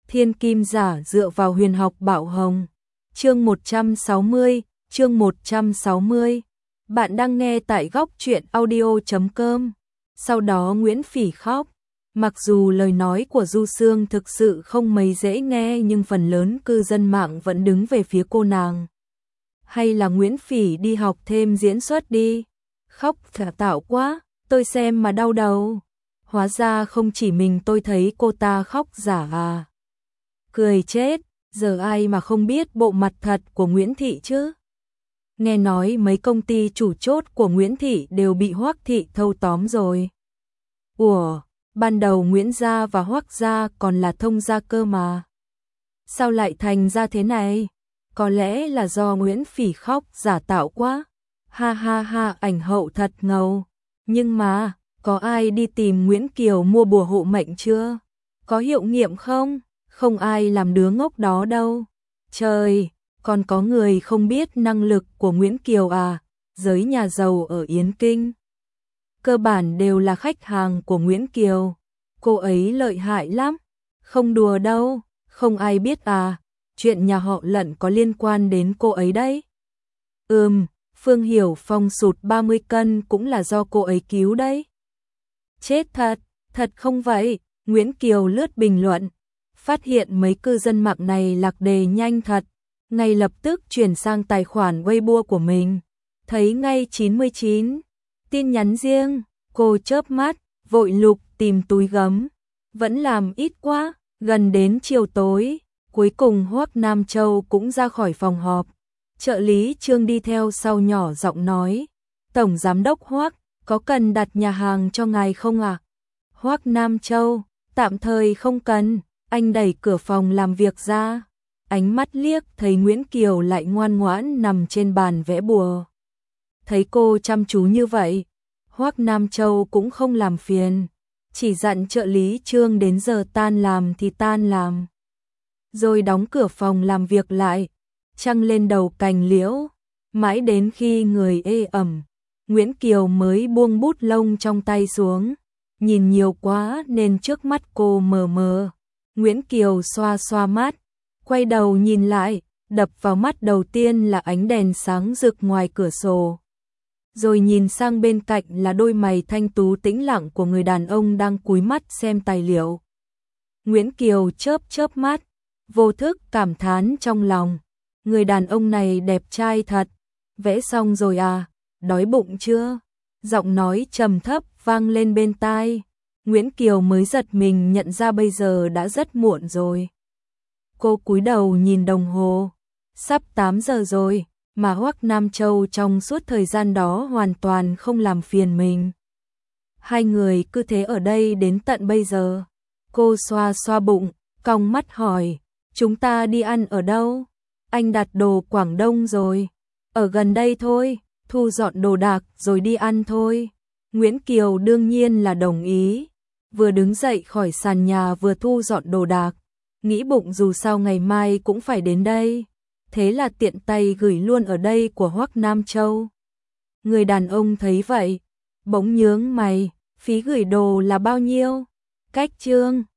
Thiên kim giả dựa vào huyền học bảo hồng. Chương 160, chương 160. Bạn đang nghe tại góc truyện audio.com. Sau đó Nguyễn Phỉ khóc. Mặc dù lời nói của Du Sương thực sự không mấy dễ nghe nhưng phần lớn cư dân mạng vẫn đứng về phía cô nàng. Hay là Nguyễn Phỉ đi học thêm diễn xuất đi. Khóc thả tạo quá, tôi xem mà đau đầu. Hóa ra không chỉ mình tôi thấy cô ta khóc giả à. Cười chết, giờ ai mà không biết bộ mặt thật của Nguyễn Thị chứ. Nghe nói mấy công ty chủ chốt của Nguyễn Thị đều bị Hoắc Thị thâu tóm rồi. Ủa, ban đầu Nguyễn gia và Hoắc gia còn là thông gia cơ mà. Sao lại thành ra thế này? Có lẽ là do Nguyễn Phỉ khóc giả tạo quá. Ha ha ha, ảnh hậu thật ngầu. Nhưng mà, có ai đi tìm Nguyễn Kiều mua bùa hộ mệnh chưa? Có hiệu nghiệm không? Không ai làm đứa ngốc đó đâu. Trời, còn có người không biết năng lực của Nguyễn Kiều à? Giới nhà giàu ở Yến Kinh cơ bản đều là khách hàng của Nguyễn Kiều. Cô ấy lợi hại lắm. Không đùa đâu, không ai biết à? Chuyện nhà họ Lận có liên quan đến cô ấy đấy. Phương Hiểu Phong sụt 30 cân cũng là do cô ấy cứu đấy. Chết thật, thật không vậy? Nguyễn Kiều lướt bình luận, phát hiện mấy cư dân mạng này lạc đề nhanh thật, ngay lập tức chuyển sang tài khoản Weibo của mình. Thấy ngay 99 tin nhắn riêng, cô chớp mắt, vội lục tìm túi gấm. Vẫn làm ít quá, gần đến chiều tối, cuối cùng Hoắc Nam Châu cũng ra khỏi phòng họp. Trợ lý Trương đi theo sau nhỏ giọng nói, Tổng Giám đốc Hoắc, có cần đặt nhà hàng cho ngài không ạ? Hoắc Nam Châu, tạm thời không cần. Anh đẩy cửa phòng làm việc ra, ánh mắt liếc thấy Nguyễn Kiều lại ngoan ngoãn nằm trên bàn vẽ bùa. Thấy cô chăm chú như vậy, Hoắc Nam Châu cũng không làm phiền, chỉ dặn trợ lý Trương đến giờ tan làm thì tan làm. Rồi đóng cửa phòng làm việc lại, trăng lên đầu cành liễu, mãi đến khi người ê ẩm, Nguyễn Kiều mới buông bút lông trong tay xuống, nhìn nhiều quá nên trước mắt cô mờ mờ. Nguyễn Kiều xoa xoa mắt, quay đầu nhìn lại, đập vào mắt đầu tiên là ánh đèn sáng rực ngoài cửa sổ. Rồi nhìn sang bên cạnh là đôi mày thanh tú tĩnh lặng của người đàn ông đang cúi mắt xem tài liệu. Nguyễn Kiều chớp chớp mắt, vô thức cảm thán trong lòng. Người đàn ông này đẹp trai thật, vẽ xong rồi à, đói bụng chưa? Giọng nói trầm thấp vang lên bên tai. Nguyễn Kiều mới giật mình nhận ra bây giờ đã rất muộn rồi. Cô cúi đầu nhìn đồng hồ, sắp 8 giờ rồi, mà Hoắc Nam Châu trong suốt thời gian đó hoàn toàn không làm phiền mình. Hai người cứ thế ở đây đến tận bây giờ. Cô xoa xoa bụng, cong mắt hỏi, chúng ta đi ăn ở đâu? Anh đặt đồ Quảng Đông rồi. Ở gần đây thôi, thu dọn đồ đạc rồi đi ăn thôi. Nguyễn Kiều đương nhiên là đồng ý. Vừa đứng dậy khỏi sàn nhà vừa thu dọn đồ đạc, nghĩ bụng dù sao ngày mai cũng phải đến đây, thế là tiện tay gửi luôn ở đây của Hoắc Nam Châu. Người đàn ông thấy vậy, bỗng nhướng mày, phí gửi đồ là bao nhiêu? Cách Trương,